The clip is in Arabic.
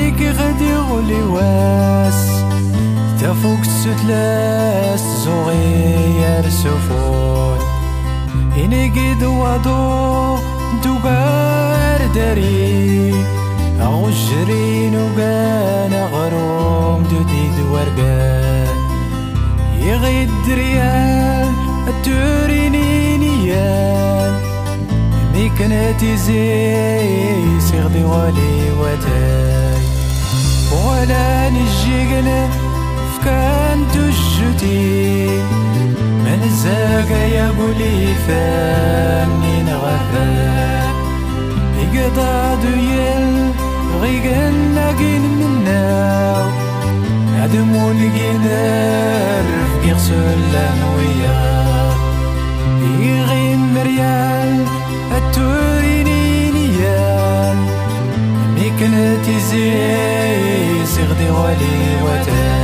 نيك غدي غولي واس تفوق الستلاس زغير سفون إنيكي دوادو دوغار داري أغجرين وقان غروم دودي دوارقان يغيد ريال التوريني نيان ميكناتي زي سيغدي والي واتاي ولا نجيقنا فكان تجتين من الزاقا يقولي فاني نغفان يقضى دويل غيقن ناقين مناو عدمو القنار في غسلان وياه يغين مريال التوريني نيان ميكناتي زي سيغدي والي واتاي